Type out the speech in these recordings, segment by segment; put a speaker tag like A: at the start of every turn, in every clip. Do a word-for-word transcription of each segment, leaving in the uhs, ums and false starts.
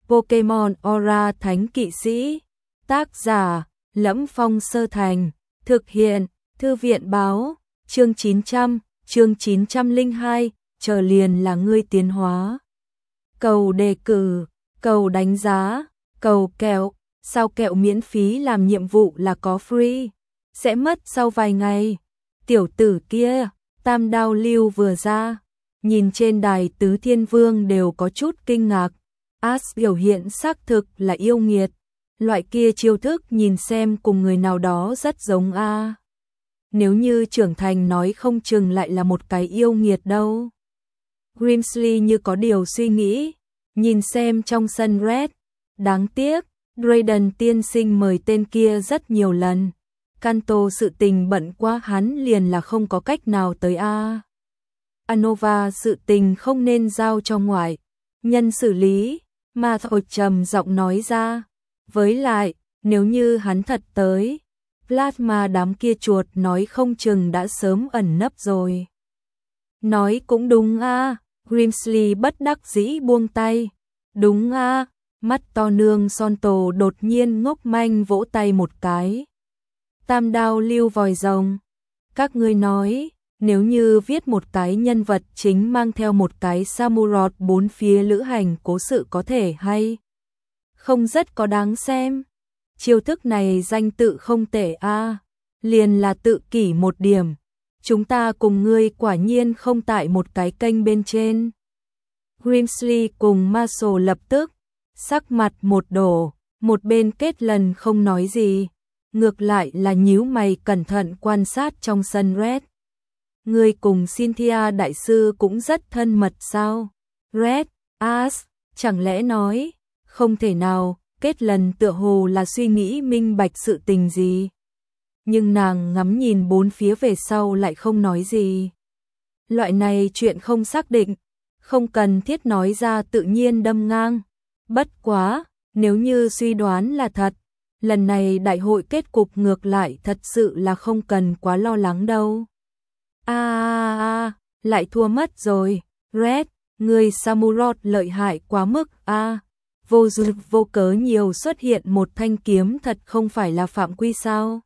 A: Pokemon Aura Thánh Kỵ Sĩ. Tác giả: Lẫm Phong Sơ Thành. Thực hiện: Thư viện báo. Chương chín trăm, chương chín trăm lẻ hai, chờ liền là ngươi tiến hóa. Cầu đề cử, cầu đánh giá, cầu kẹo, sao kẹo miễn phí làm nhiệm vụ là có free, sẽ mất sau vài ngày. Tiểu tử kia, tam đao lưu vừa ra, nhìn trên đài tứ thiên vương đều có chút kinh ngạc. Ash biểu hiện xác thực là yêu nghiệt, loại kia chiêu thức nhìn xem cùng người nào đó rất giống a. Nếu như trưởng thành nói không chừng lại là một cái yêu nghiệt đâu. Grimsley như có điều suy nghĩ, nhìn xem trong sân Red. Đáng tiếc, Drayden tiên sinh mời tên kia rất nhiều lần. Kanto sự tình bận quá hắn liền là không có cách nào tới a. Anova sự tình không nên giao cho ngoại nhân xử lý, mà thôi trầm giọng nói ra. Với lại, nếu như hắn thật tới, Plasma đám kia chuột nói không chừng đã sớm ẩn nấp rồi. Nói cũng đúng a. Grimsley bất đắc dĩ buông tay. Đúng a. Mắt to nương son tổ đột nhiên ngốc manh vỗ tay một cái. Tam đao lưu vòi rồng. Các ngươi nói, nếu như viết một cái nhân vật chính mang theo một cái samurai bốn phía lữ hành cố sự có thể hay không rất có đáng xem. Chiêu thức này danh tự không tệ a, liền là tự kỷ một điểm. Chúng ta cùng ngươi quả nhiên không tại một cái kênh bên trên. Grimsley cùng Marshall lập tức sắc mặt một đổ, một bên kết lần không nói gì, ngược lại là nhíu mày cẩn thận quan sát trong sân Red. Ngươi cùng Cynthia đại sư cũng rất thân mật sao? Red, Ash, chẳng lẽ nói, không thể nào. Kết lần tựa hồ là suy nghĩ minh bạch sự tình gì. Nhưng nàng ngắm nhìn bốn phía về sau lại không nói gì. Loại này chuyện không xác định, không cần thiết nói ra tự nhiên đâm ngang. Bất quá, nếu như suy đoán là thật, lần này đại hội kết cục ngược lại thật sự là không cần quá lo lắng đâu. A a a, lại thua mất rồi. Red, người samurai lợi hại quá mức a. Vô duyên vô cớ nhiều xuất hiện một thanh kiếm thật không phải là phạm quy sao?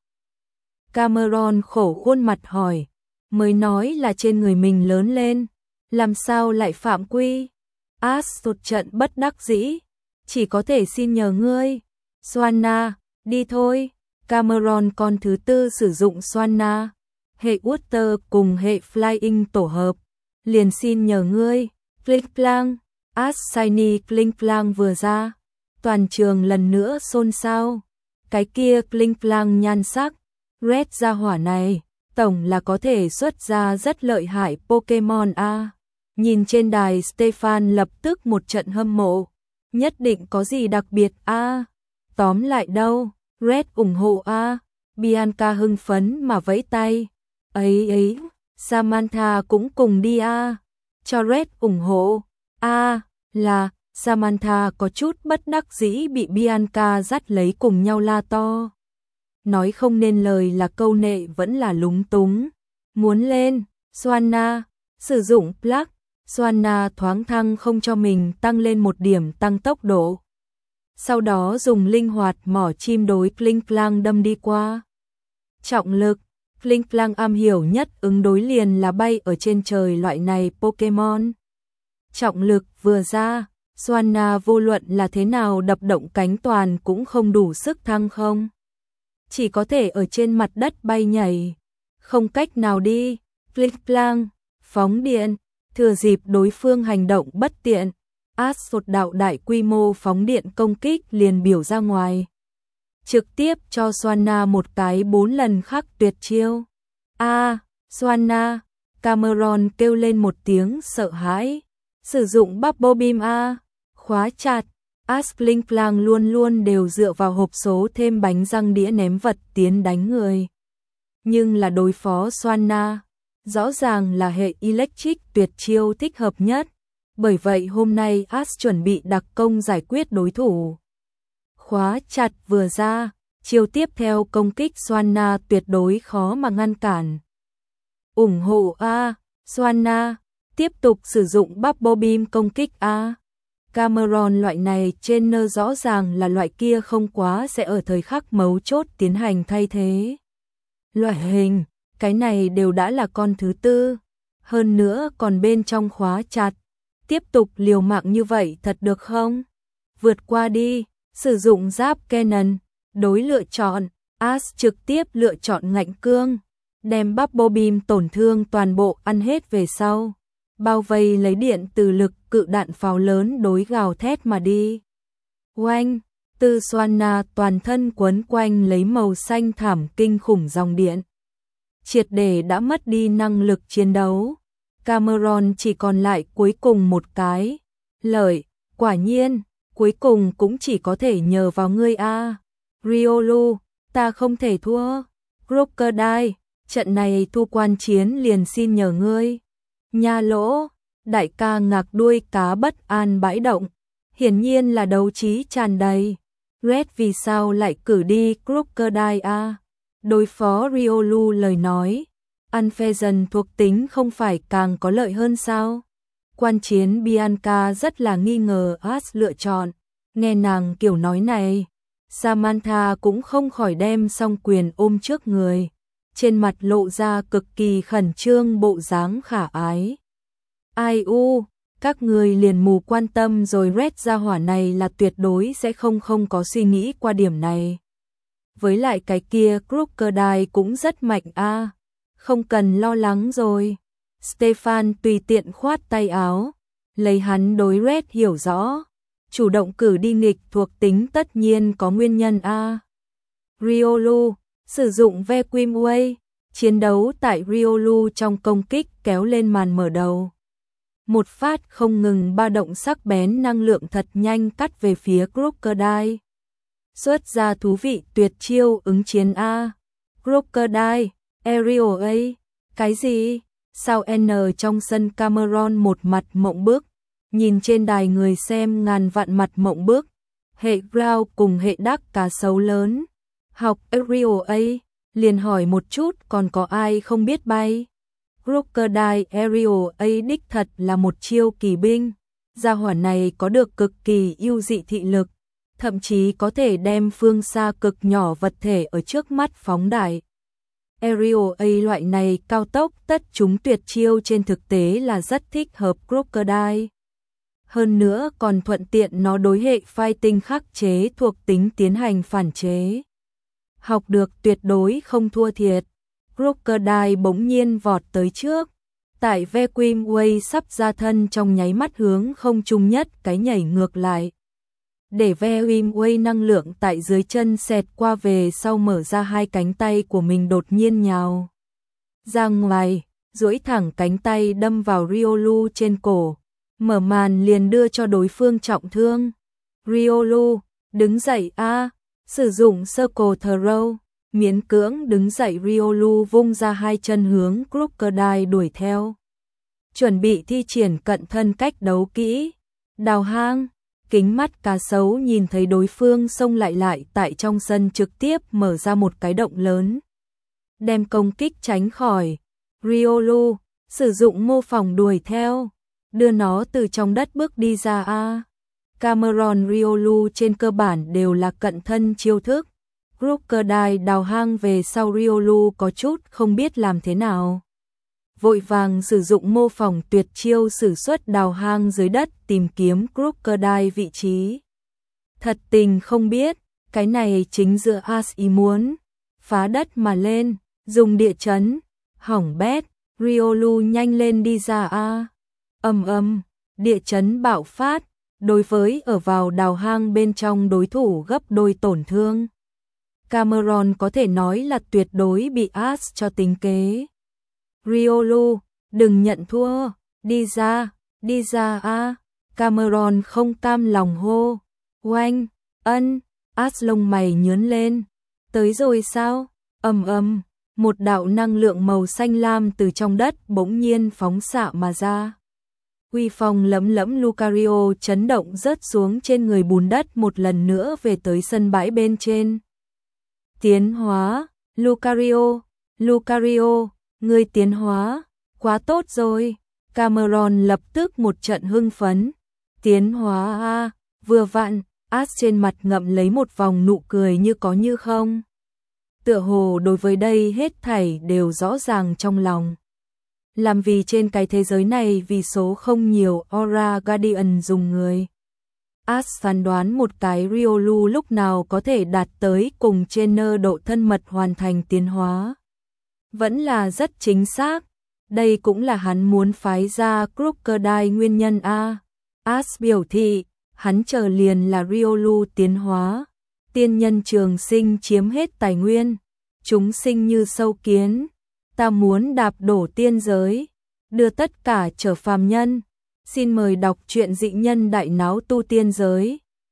A: Cameron khổ khuôn mặt hỏi, mới nói là trên người mình lớn lên, làm sao lại phạm quy? Ash một trận bất đắc dĩ, chỉ có thể xin nhờ ngươi. Swanna, đi thôi. Cameron con thứ tư sử dụng Swanna, hệ Water cùng hệ Flying tổ hợp, liền xin nhờ ngươi. Klinklang. Ash Shiny Klinklang vừa ra, toàn trường lần nữa xôn xao. Cái kia Klinklang nhan sắc, Red gia hỏa này, tổng là có thể xuất ra rất lợi hại Pokemon a. Nhìn trên đài Stefan lập tức một trận hâm mộ, nhất định có gì đặc biệt a. Tóm lại đâu, Red ủng hộ a. Bianca hưng phấn mà vẫy tay. Ấy ấy, Samantha cũng cùng đi a. Cho Red ủng hộ. A, là, Samantha có chút bất đắc dĩ bị Bianca dắt lấy cùng nhau la to. Nói không nên lời là câu nệ vẫn là lúng túng. Muốn lên, Swanna, sử dụng plug, Swanna thoáng thăng không cho mình tăng lên một điểm tăng tốc độ. Sau đó dùng linh hoạt mỏ chim đối Klinklang đâm đi qua. Trọng lực, Klinklang am hiểu nhất ứng đối liền là bay ở trên trời loại này Pokemon. Trọng lực vừa ra, Swanna vô luận là thế nào đập động cánh toàn cũng không đủ sức thăng không. Chỉ có thể ở trên mặt đất bay nhảy, không cách nào đi. Klinklang, phóng điện, thừa dịp đối phương hành động bất tiện, Ash một đạo đại quy mô phóng điện công kích liền biểu ra ngoài. Trực tiếp cho Swanna một cái bốn lần khắc tuyệt chiêu. A, Swanna, Cameron kêu lên một tiếng sợ hãi. Sử dụng Bubble Beam A, khóa chặt. Ash Klinklang luôn luôn đều dựa vào hộp số thêm bánh răng đĩa ném vật tiến đánh người. Nhưng là đối phó Swanna, rõ ràng là hệ Electric tuyệt chiêu thích hợp nhất. Bởi vậy hôm nay Ash chuẩn bị đặc công giải quyết đối thủ. Khóa chặt vừa ra, chiêu tiếp theo công kích Swanna tuyệt đối khó mà ngăn cản. Ủng hộ A, Swanna. Tiếp tục sử dụng Bubble Beam công kích A. Cameron loại này trên nơ rõ ràng là loại kia không quá sẽ ở thời khắc mấu chốt tiến hành thay thế. Loại hình, cái này đều đã là con thứ tư, hơn nữa còn bên trong khóa chặt. Tiếp tục liều mạng như vậy thật được không? Vượt qua đi, sử dụng giáp Canon, đối lựa chọn, Ash trực tiếp lựa chọn ngạnh cương, đem Bubble Beam tổn thương toàn bộ ăn hết về sau. Bao vây lấy điện từ lực cự đạn pháo lớn đối gào thét mà đi. Oanh, Tư Soana toàn thân quấn quanh lấy màu xanh thảm kinh khủng dòng điện. Triệt để đã mất đi năng lực chiến đấu. Cameron chỉ còn lại cuối cùng một cái. Lợi, quả nhiên, cuối cùng cũng chỉ có thể nhờ vào ngươi a. Riolu, ta không thể thua. Crocodile, trận này thu quan chiến liền xin nhờ ngươi. Nha Lỗ, đại ca ngạc đuôi cá bất an bãi động, hiển nhiên là đấu trí tràn đầy. Red vì sao lại cử đi Crocodile a? Đối phó Riolu lời nói, Unpheasant thuộc tính không phải càng có lợi hơn sao? Quan chiến Bianca rất là nghi ngờ Ash lựa chọn, nghe nàng kiểu nói này, Samantha cũng không khỏi đem song quyền ôm trước người, trên mặt lộ ra cực kỳ khẩn trương bộ dáng khả ái. Ai u, các người liền mù quan tâm rồi, Red gia hỏa này là tuyệt đối sẽ không không có suy nghĩ qua điểm này. Với lại cái kia Crocodile cũng rất mạnh a, không cần lo lắng rồi. Stefan tùy tiện khoát tay áo, lấy hắn đối Red hiểu rõ, chủ động cử đi nghịch thuộc tính tất nhiên có nguyên nhân a. Riolu, sử dụng Vacuum Wave, chiến đấu tại Riolu trong công kích kéo lên màn mở đầu. Một phát không ngừng ba động sắc bén năng lượng thật nhanh cắt về phía Crocodile. Xuất ra thú vị tuyệt chiêu ứng chiến a. Crocodile, Aerial A, cái gì? Sao N trong sân Cameron một mặt mộng bức, nhìn trên đài người xem ngàn vạn mặt mộng bức. Hệ Ground cùng hệ đắc cá sấu lớn, học Aerial A, liền hỏi một chút còn có ai không biết bay. Crocodile Aerial A đích thật là một chiêu kỳ binh, gia hỏa này có được cực kỳ ưu dị thị lực, thậm chí có thể đem phương xa cực nhỏ vật thể ở trước mắt phóng đại. Aerial A loại này cao tốc tất chúng tuyệt chiêu trên thực tế là rất thích hợp Crocodile. Hơn nữa còn thuận tiện nó đối hệ fighting khắc chế thuộc tính tiến hành phản chế. Học được tuyệt đối không thua thiệt. Crocodile bỗng nhiên vọt tới trước, tại Vacuum Wave sắp ra thân trong nháy mắt hướng không trung nhất cái nhảy ngược lại. Để Vacuum Wave năng lượng tại dưới chân xẹt qua về sau mở ra hai cánh tay của mình đột nhiên nhào ra ngoài, duỗi thẳng cánh tay đâm vào Riolu trên cổ, mở màn liền đưa cho đối phương trọng thương. Riolu, đứng dậy a, sử dụng Circle Throw, miễn cưỡng đứng dậy. Riolu vung ra hai chân hướng Crocodile đuổi theo, chuẩn bị thi triển cận thân cách đấu kỹ, đào hang. Kính mắt cá sấu nhìn thấy đối phương xông lại lại tại trong sân trực tiếp mở ra một cái động lớn, đem công kích tránh khỏi. Riolu, sử dụng mô phỏng đuổi theo, đưa nó từ trong đất bước đi ra a. Cameron Riolu trên cơ bản đều là cận thân chiêu thức. Crocodile đào hang về sau, Riolu có chút không biết làm thế nào, vội vàng sử dụng mô phỏng tuyệt chiêu sử xuất đào hang dưới đất tìm kiếm Crocodile vị trí. Thật tình không biết, cái này chính giữa Ash ý muốn phá đất mà lên, dùng địa chấn, hỏng bét. Riolu nhanh lên đi ra a. Ầm ầm, địa chấn bạo phát, đối với ở vào đào hang bên trong đối thủ gấp đôi tổn thương. Cameron có thể nói là tuyệt đối bị Ash cho tính kế. Riolu, đừng nhận thua, đi ra, đi ra a. Cameron không cam lòng hô. Oanh, ân, Ash lông mày nhướng lên. Tới rồi sao? Ầm ầm, một đạo năng lượng màu xanh lam từ trong đất bỗng nhiên phóng xạ mà ra. Uy phong lẫm lẫm Lucario chấn động rớt xuống trên người bùn đất, một lần nữa về tới sân bãi bên trên. Tiến hóa, Lucario, Lucario, ngươi tiến hóa, quá tốt rồi. Cameron lập tức một trận hưng phấn, Tiến hóa a, vừa vặn, As trên mặt ngậm lấy một vòng nụ cười như có như không. Tựa hồ đối với đây hết thảy đều rõ ràng trong lòng. Làm vì trên cái thế giới này vì số không nhiều Aura Guardian dùng người. As phán đoán một cái Riolu lúc nào có thể đạt tới cùng trainer độ thân mật hoàn thành tiến hóa. Vẫn là rất chính xác. Đây cũng là hắn muốn phái ra Crocodile nguyên nhân a. As biểu thị, hắn chờ liền là Riolu tiến hóa. Tiên nhân trường sinh chiếm hết tài nguyên. Chúng sinh như sâu kiến. Ta muốn đạp đổ tiên giới. Đưa tất cả trở phàm nhân. Xin mời đọc truyện Dị Nhân Đại Náo Tu Tiên Giới.